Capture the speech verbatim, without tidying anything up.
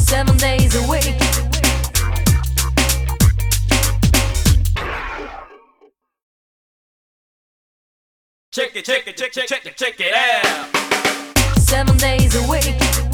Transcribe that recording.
seven days a week. Check it, check it, check, check, check it, check it out. Seven days a week.